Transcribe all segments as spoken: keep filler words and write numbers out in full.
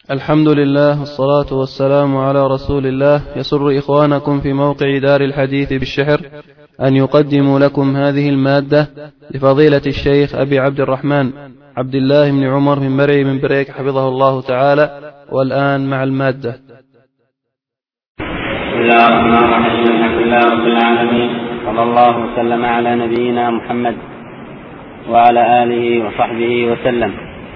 الحمد لله والصلاة والسلام على رسول الله. يسر إخوانكم في موقع دار الحديث بالشحر أن يقدموا لكم هذه المادة لفضيلة الشيخ أبي عبد الرحمن عبد الله بن عمر من مرعي من بريك حفظه الله تعالى. والآن مع المادة. بسم الله الرحمن الرحيم. الحمد لله رب العالمين، صلى الله وسلم على نبينا محمد وعلى آله وصحبه وسلم.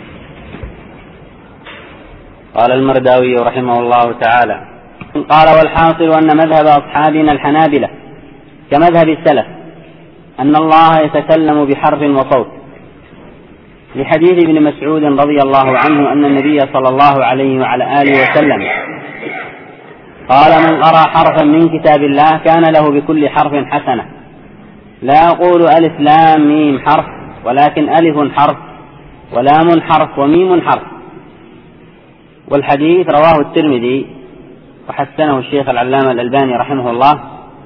قال المرداوي رحمه الله تعالى: قال: والحاصل أن مذهب أصحابنا الحنابلة كمذهب السلف أن الله يتكلم بحرف وصوت، لحديث ابن مسعود رضي الله عنه أن النبي صلى الله عليه وعلى آله وسلم قال: من قرأ حرفا من كتاب الله كان له بكل حرف حسنة، لا أقول ألف لام ميم حرف، ولكن ألف حرف ولام حرف وميم حرف. والحديث رواه الترمذي وحسنه الشيخ العلامة الألباني رحمه الله.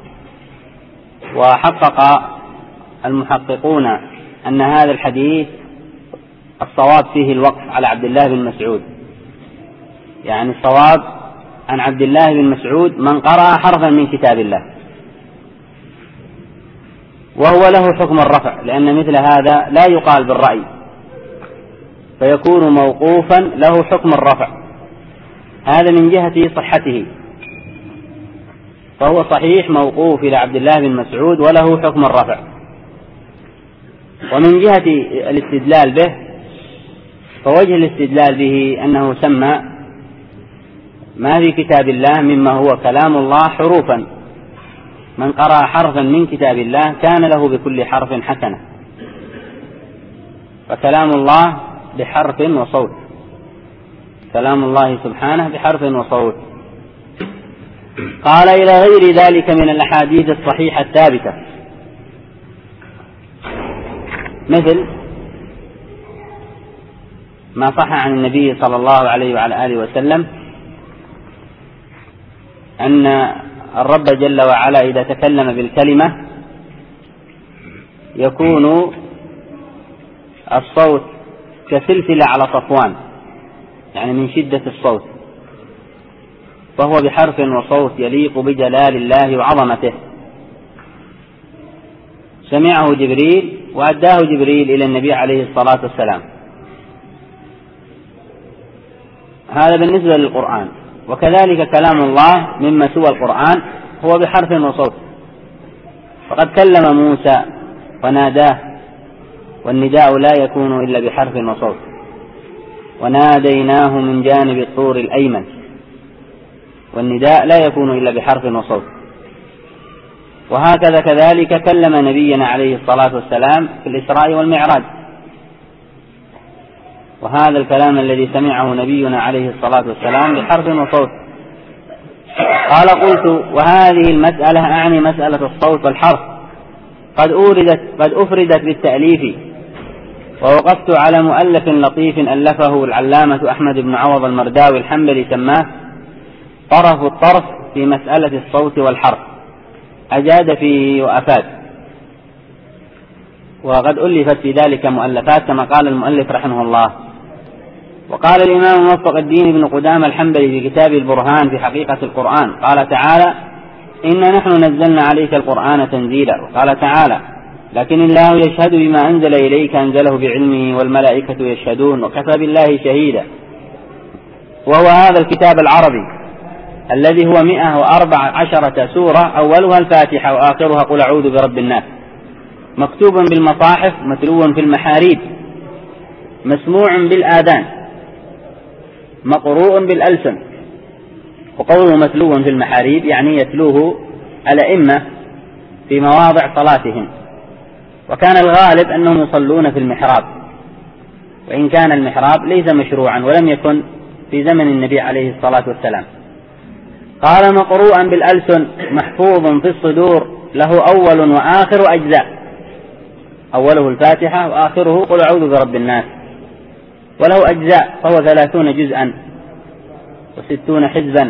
وحقق المحققون أن هذا الحديث الصواب فيه الوقف على عبد الله بن مسعود، يعني الصواب عن عبد الله بن مسعود من قرأ حرفا من كتاب الله، وهو له حكم الرفع، لأن مثل هذا لا يقال بالرأي فيكون موقوفا له حكم الرفع. هذا من جهة صحته، فهو صحيح موقوف إلى عبد الله بن مسعود وله حكم الرفع. ومن جهة الاستدلال به، فوجه الاستدلال به أنه سمى ما في كتاب الله مما هو كلام الله حروفا، من قرأ حرفا من كتاب الله كان له بكل حرف حسنة، فكلام الله بحرف وصوت، كلام الله سبحانه بحرف وصوت. قال: إلى غير ذلك من الأحاديث الصحيحة الثابتة، مثل ما صح عن النبي صلى الله عليه وعلى آله وسلم أن الرب جل وعلا إذا تكلم بالكلمة يكون الصوت كسلسلة على صفوان، يعني من شدة الصوت، فهو بحرف وصوت يليق بجلال الله وعظمته. سمعه جبريل وأداه جبريل إلى النبي عليه الصلاة والسلام. هذا بالنسبة للقرآن. وكذلك كلام الله مما سوى القرآن هو بحرف وصوت، فقد كلم موسى وناداه، والنداء لا يكون إلا بحرف وصوت. وناديناه من جانب الطور الأيمن، والنداء لا يكون إلا بحرف وصوت. وهكذا كذلك كلم نبينا عليه الصلاة والسلام في الإسراء والمعراج، وهذا الكلام الذي سمعه نبينا عليه الصلاة والسلام بحرف وصوت. قال: قلت: وهذه المسألة أعني مسألة الصوت والحرف قد أوردت قد أفردت بالتأليف، ووقفت على مؤلف لطيف ألفه العلامة أحمد بن عوض المرداوي الحنبلي سماه طرف الطرف في مسألة الصوت والحرف، أجاد فيه وأفاد. وقد ألفت في ذلك مؤلفات كما قال المؤلف رحمه الله. وقال الإمام موفق الدين بن قدامة الحنبلي في كتاب البرهان في حقيقة القرآن، قال تعالى: إنا نحن نزلنا عليك القرآن تنزيلا. وقال تعالى: لكن الله يشهد بما أنزل إليك أنزله بعلمه والملائكة يشهدون وكفى بالله شهيدا. وهو هذا الكتاب العربي الذي هو مئة وأربع عشرة سورة، أولها الفاتحة وآخرها قل أعوذ برب الناس، مكتوب بالمصاحف متلو في المحاريب، مسموع بالآذان، مقروء بالألسن. وقوله متلو في المحاريب يعني يتلوه الأئمة في مواضع صلاتهم، وكان الغالب أنهم يصلون في المحراب، وإن كان المحراب ليس مشروعا ولم يكن في زمن النبي عليه الصلاة والسلام. قال: مقروءا بالألسن محفوظ في الصدور، له أول وآخر أجزاء، أوله الفاتحة وآخره قل أعوذ برب الناس، وله أجزاء فهو ثلاثون جزءا وستون حزبا.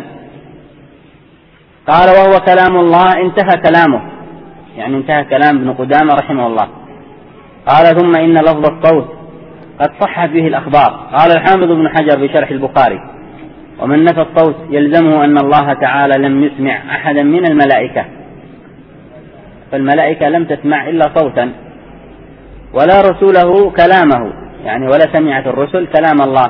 قال: وهو كلام الله انتهى كلامه، يعني انتهى كلام ابن قدامة رحمه الله. قال: ثم إن لفظ الصوت قد صحت به الأخبار. قال الحافظ ابن حجر في شرح البخاري: ومن نفى الصوت يلزمه أن الله تعالى لم يسمع أحدا من الملائكة، فالملائكة لم تسمع إلا صوتا، ولا رسوله كلامه، يعني ولا سمعت الرسل كلام الله،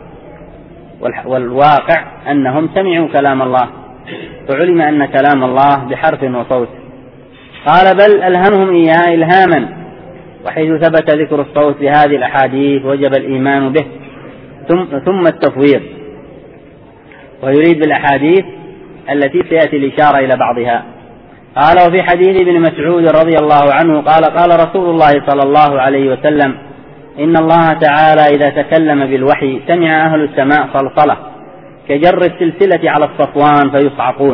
والواقع أنهم سمعوا كلام الله، فعلم أن كلام الله بحرف وصوت. قال بل ألهمهم إياه إلهاما، وحيث ثبت ذكر الصوت في هذه الأحاديث وجب الإيمان به ثم التفويض. ويريد بالأحاديث التي سيأتي الإشارة إلى بعضها. قال وفي حديث ابن مسعود رضي الله عنه قال قال رسول الله صلى الله عليه وسلم إن الله تعالى إذا تكلم بالوحي سمع أهل السماء صلصلة كجر السلسلة على الصفوان فيصعقون.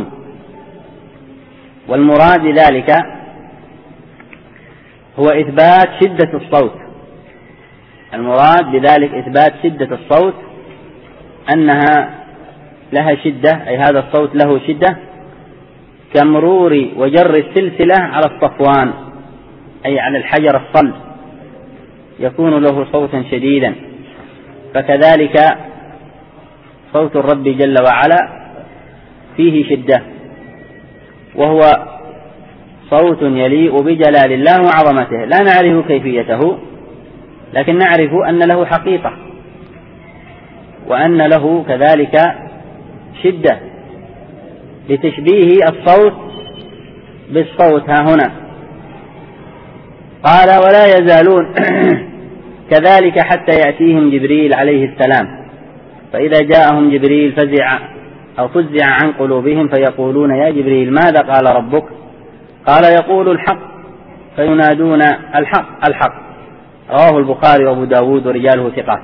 والمراد بذلك هو إثبات شدة الصوت، المراد بذلك إثبات شدة الصوت، أنها لها شدة، أي هذا الصوت له شدة كمرور وجر السلسلة على الصفوان، أي على الحجر الصلب يكون له صوتا شديدا، فكذلك صوت الرب جل وعلا فيه شدة، وهو صوت يليق بجلال الله وعظمته، لا نعرف كيفيته لكن نعرف أن له حقيقة، وأن له كذلك شدة لتشبيه الصوت بالصوت ها هنا. قال ولا يزالون كذلك حتى يأتيهم جبريل عليه السلام، فإذا جاءهم جبريل فزع أو فزع عن قلوبهم فيقولون يا جبريل ماذا قال ربك؟ قال يقول الحق، فينادون الحق الحق. رواه البخاري وأبو داود ورجاله ثقات.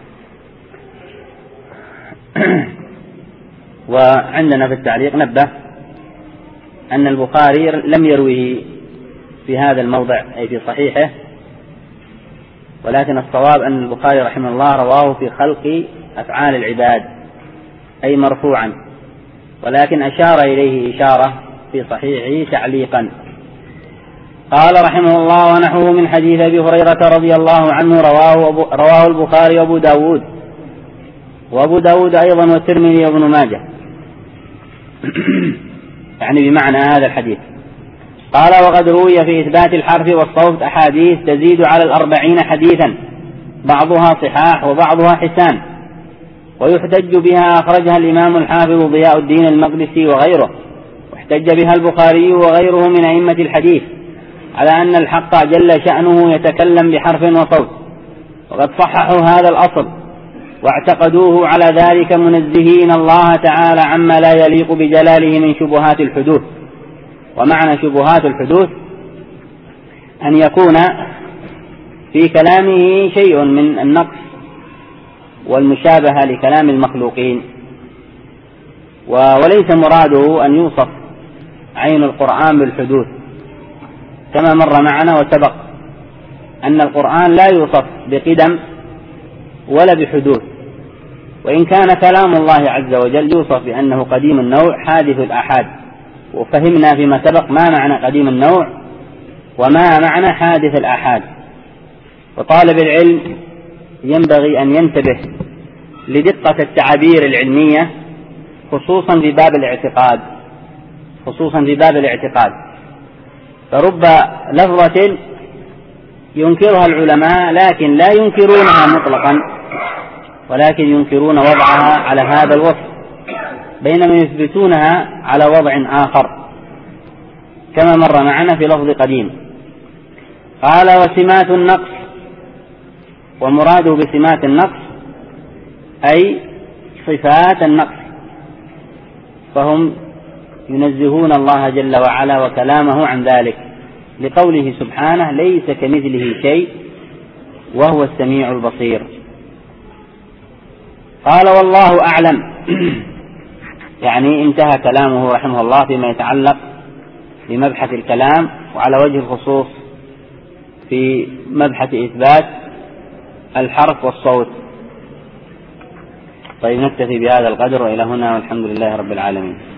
وعندنا في التعليق نبه أن البخاري لم يرويه في هذا الموضع أي في صحيحه، ولكن الصواب أن البخاري رحمه الله رواه في خلق أفعال العباد أي مرفوعا، ولكن أشار إليه إشارة في صحيحه تعليقا. قال رحمه الله ونحوه من حديث أبي هريرة رضي الله عنه رواه, رواه البخاري وأبو داود وأبو داود أيضا والترمذي وابن ماجه يعني بمعنى هذا الحديث. قال وقد روي في إثبات الحرف والصوت أحاديث تزيد على الأربعين حديثا، بعضها صحاح وبعضها حسان، ويحتج بها أخرجها الإمام الحافظ ضياء الدين المقدسي وغيره، واحتج بها البخاري وغيره من أئمة الحديث على أن الحق جل شأنه يتكلم بحرف وصوت، وقد صححوا هذا الأصل واعتقدوه على ذلك منزهين الله تعالى عما لا يليق بجلاله من شبهات الحدوث. ومعنى شبهات الحدوث أن يكون في كلامه شيء من النقص والمشابهة لكلام المخلوقين، وليس مراده أن يوصف عين القرآن بالحدوث كما مر معنا وسبق أن القرآن لا يوصف بقدم ولا بحدوث، وإن كان كلام الله عز وجل يوصف بأنه قديم النوع حادث الآحاد، وفهمنا فيما سبق ما معنى قديم النوع وما معنى حادث الآحاد. وطالب العلم ينبغي أن ينتبه لدقة التعابير العلمية خصوصا في باب الاعتقاد خصوصا في باب الاعتقاد فرب لفظة ينكرها العلماء لكن لا ينكرونها مطلقا، ولكن ينكرون وضعها على هذا الوصف، بينما يثبتونها على وضع آخر كما مر معنا في لفظ قديم. قال وسمات النقص، ومراده بسمات النقص أي صفات النقص، فهم ينزهون الله جل وعلا وكلامه عن ذلك لقوله سبحانه ليس كمثله شيء وهو السميع البصير. قال والله أعلم يعني انتهى كلامه رحمه الله فيما يتعلق بمبحث الكلام، وعلى وجه الخصوص في مبحث إثبات الحرف والصوت. طيب نكتفي بهذا القدر وإلى هنا والحمد لله رب العالمين.